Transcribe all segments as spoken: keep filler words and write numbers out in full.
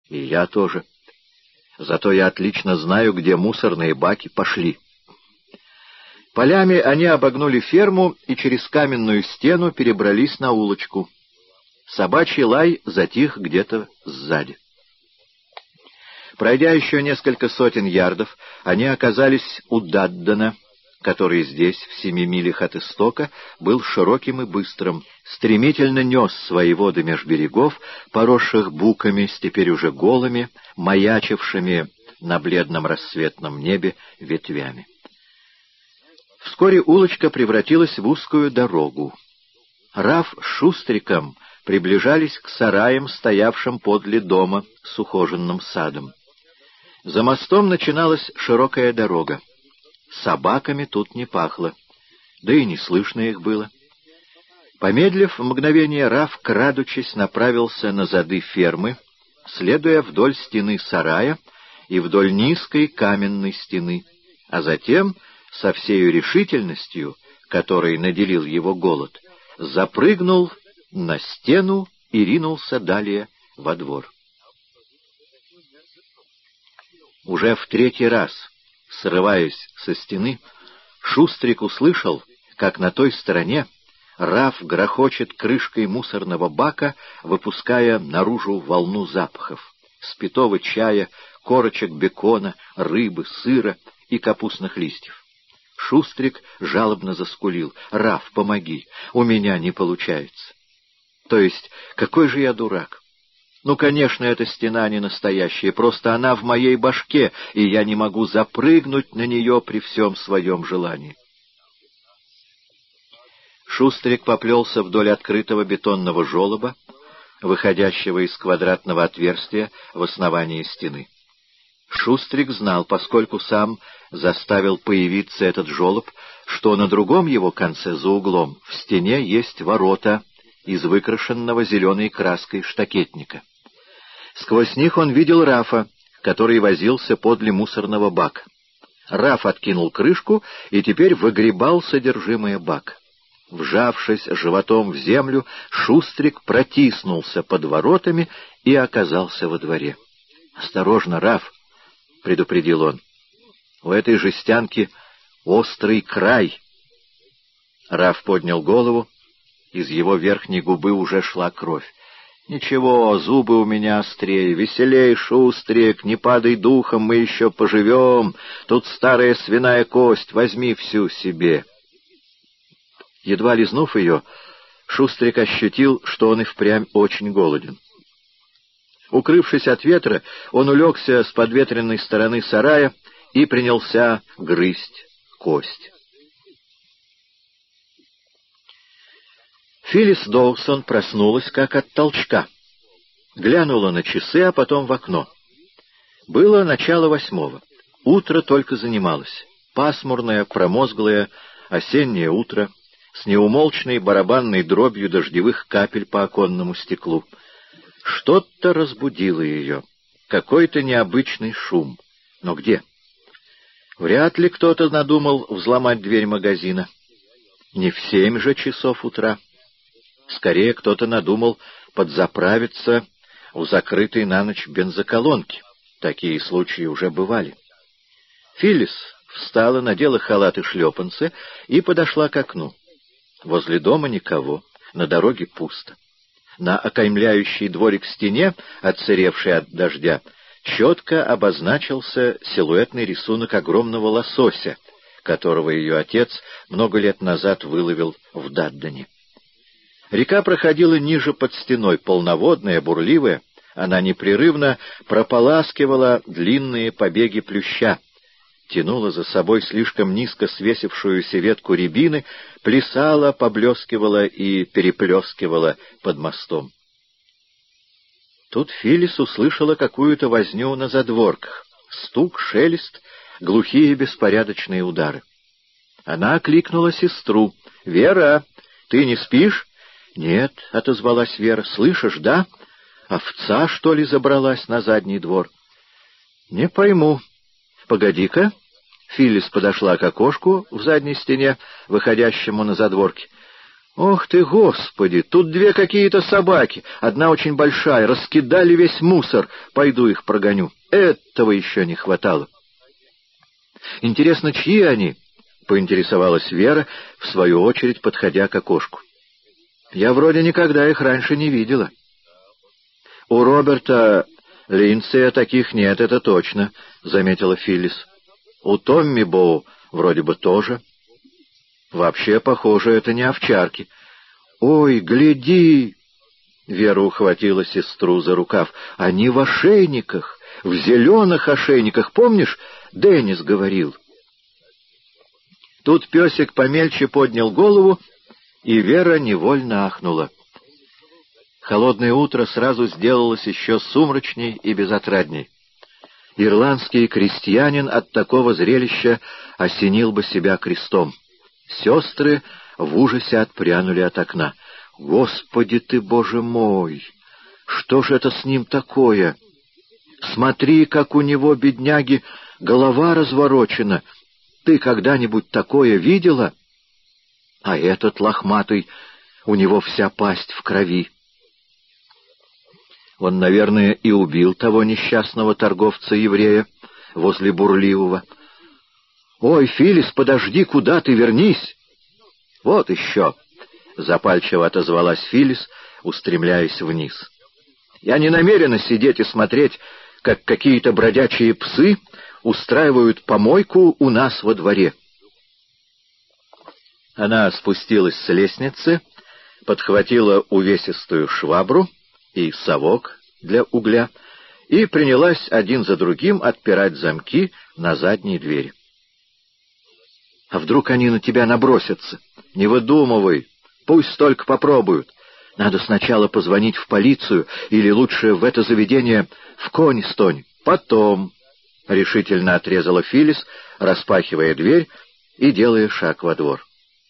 И я тоже. Зато я отлично знаю, где мусорные баки. Пошли. Полями они обогнули ферму и через каменную стену перебрались на улочку. Собачий лай затих где-то сзади. Пройдя еще несколько сотен ярдов, они оказались у Даддена, который здесь, в семи милях от истока, был широким и быстрым, стремительно нес свои воды меж берегов, поросших буками с теперь уже голыми, маячившими на бледном рассветном небе ветвями. Вскоре улочка превратилась в узкую дорогу. Раф с Шустриком приближались к сараям, стоявшим подле дома с ухоженным садом. За мостом начиналась широкая дорога. Собаками тут не пахло, да и не слышно их было. Помедлив мгновение, Раф, крадучись, направился на зады фермы, следуя вдоль стены сарая и вдоль низкой каменной стены, а затем, со всею решительностью, которой наделил его голод, запрыгнул на стену и ринулся далее во двор. Уже в третий раз, срываясь со стены, Шустрик услышал, как на той стороне Раф грохочет крышкой мусорного бака, выпуская наружу волну запахов: спитого чая, корочек бекона, рыбы, сыра и капустных листьев. Шустрик жалобно заскулил: «Раф, помоги, у меня не получается». То есть, какой же я дурак! Ну, конечно, эта стена не настоящая, просто она в моей башке, и я не могу запрыгнуть на нее при всем своем желании. Шустрик поплелся вдоль открытого бетонного желоба, выходящего из квадратного отверстия в основании стены. Шустрик знал, поскольку сам заставил появиться этот желоб, что на другом его конце, за углом, в стене есть ворота из выкрашенного зеленой краской штакетника. Сквозь них он видел Рафа, который возился подле мусорного бака. Раф откинул крышку и теперь выгребал содержимое бака. Вжавшись животом в землю, Шустрик протиснулся под воротами и оказался во дворе. «Осторожно, Раф!» — предупредил он. «У этой жестянки острый край». Раф поднял голову. Из его верхней губы уже шла кровь. «Ничего, зубы у меня острее. Веселей, Шустрик, не падай духом, мы еще поживем. Тут старая свиная кость, возьми всю себе». Едва лизнув ее, Шустрик ощутил, что он и впрямь очень голоден. Укрывшись от ветра, он улегся с подветренной стороны сарая и принялся грызть кость. Филлис Доусон проснулась как от толчка. Глянула на часы, а потом в окно. Было начало восьмого. Утро только занималось. Пасмурное, промозглое, осеннее утро с неумолчной барабанной дробью дождевых капель по оконному стеклу. Что-то разбудило ее. Какой-то необычный шум. Но где? Вряд ли кто-то надумал взломать дверь магазина. Не в семь же часов утра. Скорее, кто-то надумал подзаправиться у закрытой на ночь бензоколонки. Такие случаи уже бывали. Филлис встала, надела халат и шлепанцы и подошла к окну. Возле дома никого, на дороге пусто. На окаймляющей дворик стене, отсыревшей от дождя, четко обозначился силуэтный рисунок огромного лосося, которого ее отец много лет назад выловил в Даддене. Река проходила ниже под стеной, полноводная, бурливая. Она непрерывно прополаскивала длинные побеги плюща, тянула за собой слишком низко свесившуюся ветку рябины, плясала, поблескивала и переплескивала под мостом. Тут Филлис услышала какую-то возню на задворках. Стук, шелест, глухие беспорядочные удары. Она окликнула сестру. «Вера, ты не спишь?» «Нет», — отозвалась Вера. «Слышишь, да? Овца, что ли, забралась на задний двор?» «Не пойму. Погоди-ка». Филлис подошла к окошку в задней стене, выходящему на задворки. «Ох ты, Господи! Тут две какие-то собаки, одна очень большая, раскидали весь мусор, пойду их прогоню. Этого еще не хватало». «Интересно, чьи они?» — поинтересовалась Вера, в свою очередь подходя к окошку. «Я вроде никогда их раньше не видела». «У Роберта Линдсея таких нет, это точно», — заметила Филлис. «У Томми Боу вроде бы тоже. Вообще, похоже, это не овчарки». «Ой, гляди!» Вера ухватила сестру за рукав. «Они в ошейниках, в зеленых ошейниках, помнишь, Деннис говорил?» Тут песик помельче поднял голову, и Вера невольно ахнула. Холодное утро сразу сделалось еще сумрачней и безотрадней. Ирландский крестьянин от такого зрелища осенил бы себя крестом. Сестры в ужасе отпрянули от окна. «Господи ты, Боже мой! Что ж это с ним такое? Смотри, как у него, бедняги, голова разворочена. Ты когда-нибудь такое видела? А этот лохматый, у него вся пасть в крови. Он, наверное, и убил того несчастного торговца-еврея возле Бурливого. Ой, Филлис, подожди, куда ты, вернись!» «Вот еще!» — запальчиво отозвалась Филлис, устремляясь вниз. «Я не намерена сидеть и смотреть, как какие-то бродячие псы устраивают помойку у нас во дворе». Она спустилась с лестницы, подхватила увесистую швабру и совок для угля и принялась один за другим отпирать замки на задней двери. «А вдруг они на тебя набросятся? Не выдумывай, пусть только попробуют. Надо сначала позвонить в полицию или лучше в это заведение в Конистонь. Потом», — решительно отрезала Филлис, распахивая дверь и делая шаг во двор.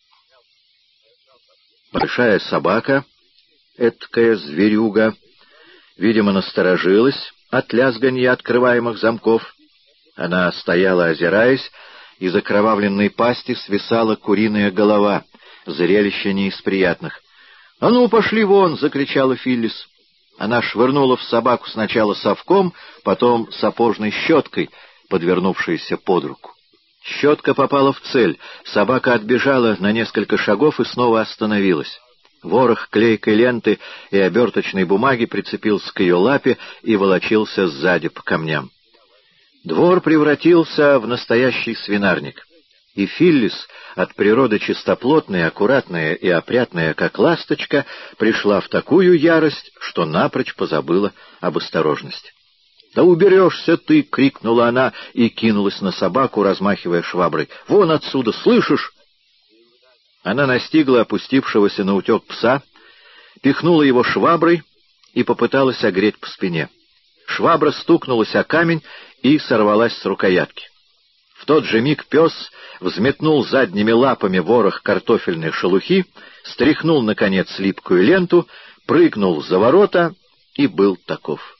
Большая собака, эткая зверюга, видимо, насторожилась от лязганья открываемых замков. Она стояла, озираясь, из окровавленной пасти свисала куриная голова, зрелище не из приятных. «А ну, пошли вон!» — закричала Филлис. Она швырнула в собаку сначала совком, потом сапожной щеткой, подвернувшейся под руку. Щетка попала в цель, собака отбежала на несколько шагов и снова остановилась. Ворох клейкой ленты и оберточной бумаги прицепился к ее лапе и волочился сзади по камням. Двор превратился в настоящий свинарник, и Филлис, от природы чистоплотная, аккуратная и опрятная, как ласточка, пришла в такую ярость, что напрочь позабыла об осторожности. «Да уберешься ты!» — крикнула она и кинулась на собаку, размахивая шваброй. «Вон отсюда, слышишь?» Она настигла опустившегося наутек пса, пихнула его шваброй и попыталась огреть по спине. Швабра стукнулась о камень и сорвалась с рукоятки. В тот же миг пес взметнул задними лапами ворох картофельной шелухи, стряхнул, наконец, липкую ленту, прыгнул за ворота и был таков.